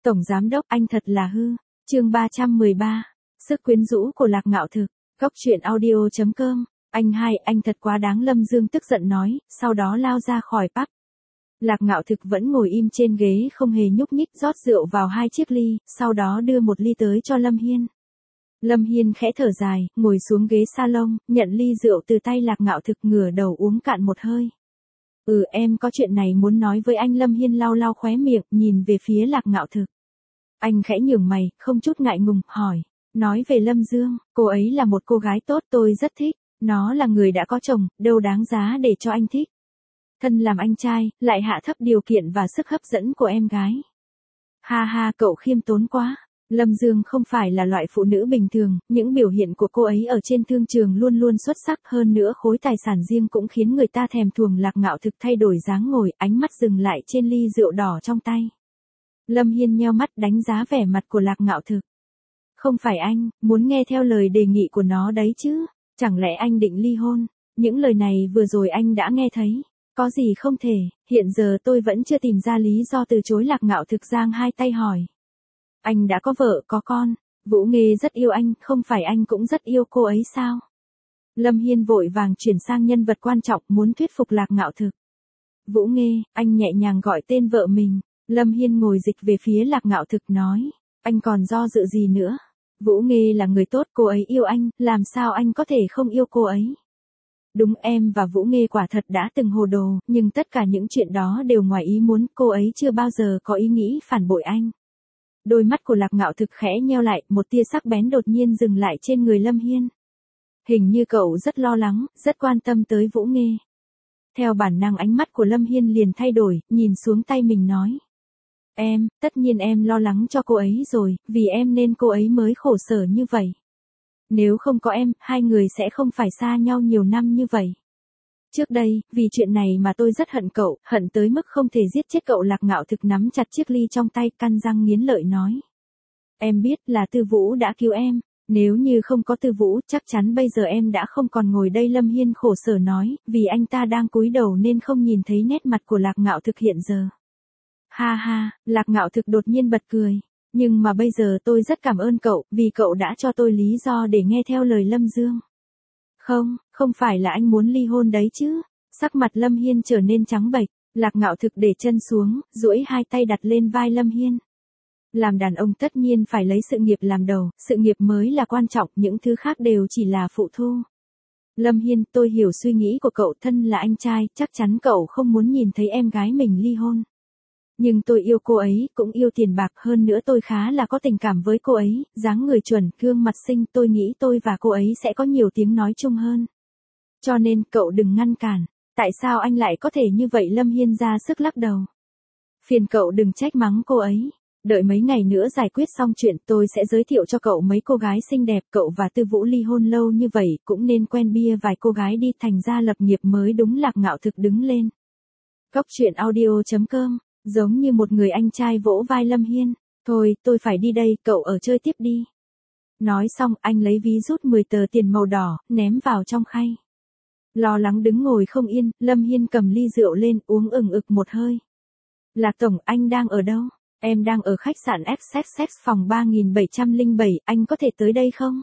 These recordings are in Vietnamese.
Tổng giám đốc anh thật là hư. Chương 313. Sức quyến rũ của Lạc Ngạo Thực. Góc truyện audio.com. Anh hai, anh thật quá đáng, Lâm Dương tức giận nói, sau đó lao ra khỏi pub. Lạc Ngạo Thực vẫn ngồi im trên ghế không hề nhúc nhích, rót rượu vào 2 chiếc ly, sau đó đưa 1 ly tới cho Lâm Hiên. Lâm Hiên khẽ thở dài, ngồi xuống ghế salon, nhận ly rượu từ tay Lạc Ngạo Thực, ngửa đầu uống cạn một hơi. Em có chuyện này muốn nói với anh. Lâm Hiên lau lau khóe miệng, nhìn về phía Lạc Ngạo Thực. Anh khẽ nhướng mày, không chút ngại ngùng, hỏi. Nói về Lâm Dương, cô ấy là một cô gái tốt, tôi rất thích. Nó là người đã có chồng, đâu đáng giá để cho anh thích. Thân làm anh trai, lại hạ thấp điều kiện và sức hấp dẫn của em gái. Ha ha, cậu khiêm tốn quá. Lâm Dương không phải là loại phụ nữ bình thường, những biểu hiện của cô ấy ở trên thương trường luôn luôn xuất sắc, hơn nữa khối tài sản riêng cũng khiến người ta thèm thuồng. Lạc Ngạo Thực thay đổi dáng ngồi, ánh mắt dừng lại trên ly rượu đỏ trong tay. Lâm Hiên nheo mắt đánh giá vẻ mặt của Lạc Ngạo Thực. Không phải anh, muốn nghe theo lời đề nghị của nó đấy chứ, chẳng lẽ anh định ly hôn? Những lời này vừa rồi anh đã nghe thấy. Có gì không thể, hiện giờ tôi vẫn chưa tìm ra lý do từ chối. Lạc Ngạo Thực giang hai tay hỏi. Anh đã có vợ, có con, Vũ Nghê rất yêu anh, không phải anh cũng rất yêu cô ấy sao? Lâm Hiên vội vàng chuyển sang nhân vật quan trọng, muốn thuyết phục Lạc Ngạo Thực. Vũ Nghê, anh nhẹ nhàng gọi tên vợ mình. Lâm Hiên ngồi dịch về phía Lạc Ngạo Thực nói. Anh còn do dự gì nữa? Vũ Nghê là người tốt, cô ấy yêu anh, làm sao anh có thể không yêu cô ấy? Đúng, em và Vũ Nghê quả thật đã từng hồ đồ, nhưng tất cả những chuyện đó đều ngoài ý muốn, cô ấy chưa bao giờ có ý nghĩ phản bội anh. Đôi mắt của Lạc Ngạo Thực khẽ nheo lại, một tia sắc bén đột nhiên dừng lại trên người Lâm Hiên. Hình như cậu rất lo lắng, rất quan tâm tới Vũ Nghê. Theo bản năng ánh mắt của Lâm Hiên liền thay đổi, nhìn xuống tay mình nói. Tất nhiên em lo lắng cho cô ấy rồi, vì em nên cô ấy mới khổ sở như vậy. Nếu không có em, hai người sẽ không phải xa nhau nhiều năm như vậy. Trước đây, vì chuyện này mà tôi rất hận cậu, hận tới mức không thể giết chết cậu. Lạc Ngạo Thực nắm chặt chiếc ly trong tay, căn răng nghiến lợi nói. Em biết là Tư Vũ đã cứu em, nếu như không có Tư Vũ, chắc chắn bây giờ em đã không còn ngồi đây. Lâm Hiên khổ sở nói, vì anh ta đang cúi đầu nên không nhìn thấy nét mặt của Lạc Ngạo Thực hiện giờ. Ha ha, Lạc Ngạo Thực đột nhiên bật cười. Nhưng mà bây giờ tôi rất cảm ơn cậu, vì cậu đã cho tôi lý do để nghe theo lời Lâm Dương. Không phải là anh muốn ly hôn đấy chứ. Sắc mặt Lâm Hiên trở nên trắng bệch. Lạc Ngạo Thực để chân xuống, duỗi hai tay đặt lên vai Lâm Hiên. Làm đàn ông tất nhiên phải lấy sự nghiệp làm đầu, sự nghiệp mới là quan trọng, những thứ khác đều chỉ là phụ thu. Lâm Hiên, tôi hiểu suy nghĩ của cậu, thân là anh trai, chắc chắn cậu không muốn nhìn thấy em gái mình ly hôn. Nhưng tôi yêu cô ấy, cũng yêu tiền bạc, hơn nữa tôi khá là có tình cảm với cô ấy, dáng người chuẩn, gương mặt xinh, tôi nghĩ tôi và cô ấy sẽ có nhiều tiếng nói chung hơn. Cho nên, cậu đừng ngăn cản. Tại sao anh lại có thể như vậy? Lâm Hiên ra sức lắc đầu. Phiền cậu đừng trách mắng cô ấy. Đợi mấy ngày nữa giải quyết xong chuyện, tôi sẽ giới thiệu cho cậu mấy cô gái xinh đẹp. Cậu và Tư Vũ ly hôn lâu như vậy, cũng nên quen bia vài cô gái đi, thành ra lập nghiệp mới đúng. Lạc Ngạo Thực đứng lên. Góc truyện audio.com. Giống như một người anh trai vỗ vai Lâm Hiên. Thôi, tôi phải đi đây, cậu ở chơi tiếp đi. Nói xong, anh lấy ví rút 10 tờ tiền màu đỏ, ném vào trong khay. Lo lắng đứng ngồi không yên, Lâm Hiên cầm ly rượu lên, uống ừng ực một hơi. Lạc tổng, anh đang ở đâu? Em đang ở khách sạn XXX phòng 3707, anh có thể tới đây không?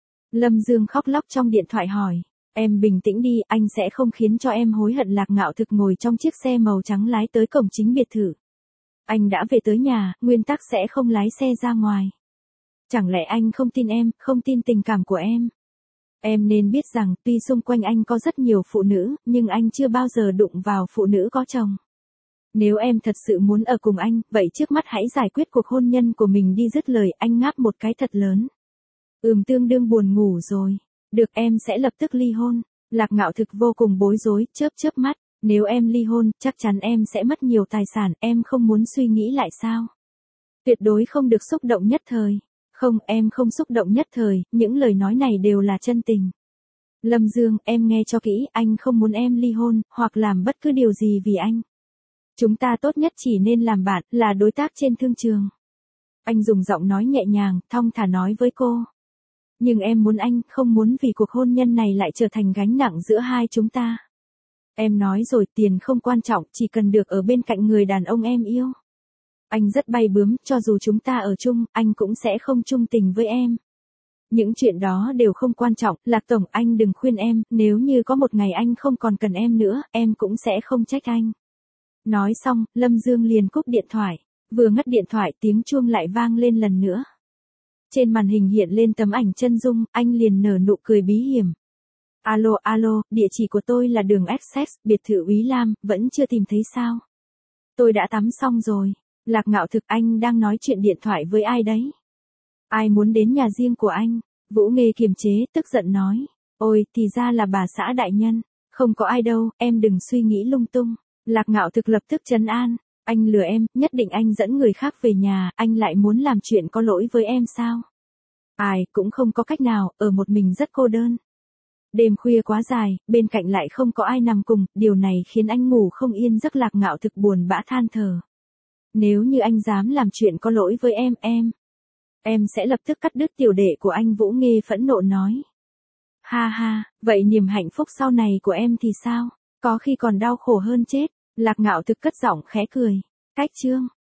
Lâm Dương khóc lóc trong điện thoại hỏi. Em bình tĩnh đi, anh sẽ không khiến cho em hối hận. Lạc Ngạo Thực ngồi trong chiếc xe màu trắng lái tới cổng chính biệt thự. Anh đã về tới nhà, nguyên tắc sẽ không lái xe ra ngoài. Chẳng lẽ anh không tin em, không tin tình cảm của em? Em nên biết rằng, tuy xung quanh anh có rất nhiều phụ nữ, nhưng anh chưa bao giờ đụng vào phụ nữ có chồng. Nếu em thật sự muốn ở cùng anh, vậy trước mắt hãy giải quyết cuộc hôn nhân của mình đi. Dứt lời, anh ngáp một cái thật lớn. Tương đương buồn ngủ rồi. Được, em sẽ lập tức ly hôn. Lạc Ngạo Thực vô cùng bối rối, chớp mắt. Nếu em ly hôn, chắc chắn em sẽ mất nhiều tài sản, em không muốn suy nghĩ lại sao? Tuyệt đối không được xúc động nhất thời. Không, em không xúc động nhất thời, những lời nói này đều là chân tình. Lâm Dương, em nghe cho kỹ, anh không muốn em ly hôn, hoặc làm bất cứ điều gì vì anh. Chúng ta tốt nhất chỉ nên làm bạn, là đối tác trên thương trường. Anh dùng giọng nói nhẹ nhàng, thong thả nói với cô. Nhưng em muốn anh, không muốn vì cuộc hôn nhân này lại trở thành gánh nặng giữa hai chúng ta. Em nói rồi, tiền không quan trọng, chỉ cần được ở bên cạnh người đàn ông em yêu. Anh rất bay bướm, cho dù chúng ta ở chung, anh cũng sẽ không chung tình với em. Những chuyện đó đều không quan trọng, Lạc Tổng anh đừng khuyên em, nếu như có một ngày anh không còn cần em nữa, em cũng sẽ không trách anh. Nói xong, Lâm Dương liền cúp điện thoại. Vừa ngắt điện thoại tiếng chuông lại vang lên lần nữa. Trên màn hình hiện lên tấm ảnh chân dung, anh liền nở nụ cười bí hiểm. Alo, địa chỉ của tôi là đường Essex, biệt thự Úy Lam, vẫn chưa tìm thấy sao? Tôi đã tắm xong rồi. Lạc Ngạo Thực, anh đang nói chuyện điện thoại với ai đấy? Ai muốn đến nhà riêng của anh? Vũ Nghê kiềm chế, tức giận nói. Ôi, thì ra là bà xã đại nhân. Không có ai đâu, em đừng suy nghĩ lung tung. Lạc Ngạo Thực lập tức trấn an. Anh lừa em, nhất định anh dẫn người khác về nhà, anh lại muốn làm chuyện có lỗi với em sao? Ai, cũng không có cách nào, ở một mình rất cô đơn. Đêm khuya quá dài, bên cạnh lại không có ai nằm cùng, điều này khiến anh ngủ không yên giấc. Lạc Ngạo Thực buồn bã than thở. Nếu như anh dám làm chuyện có lỗi với em sẽ lập tức cắt đứt tiểu đệ của anh. Vũ Nghê phẫn nộ nói. Ha ha, vậy niềm hạnh phúc sau này của em thì sao? Có khi còn đau khổ hơn chết. Lạc Ngạo Thực cất giọng khẽ cười. Cách chương.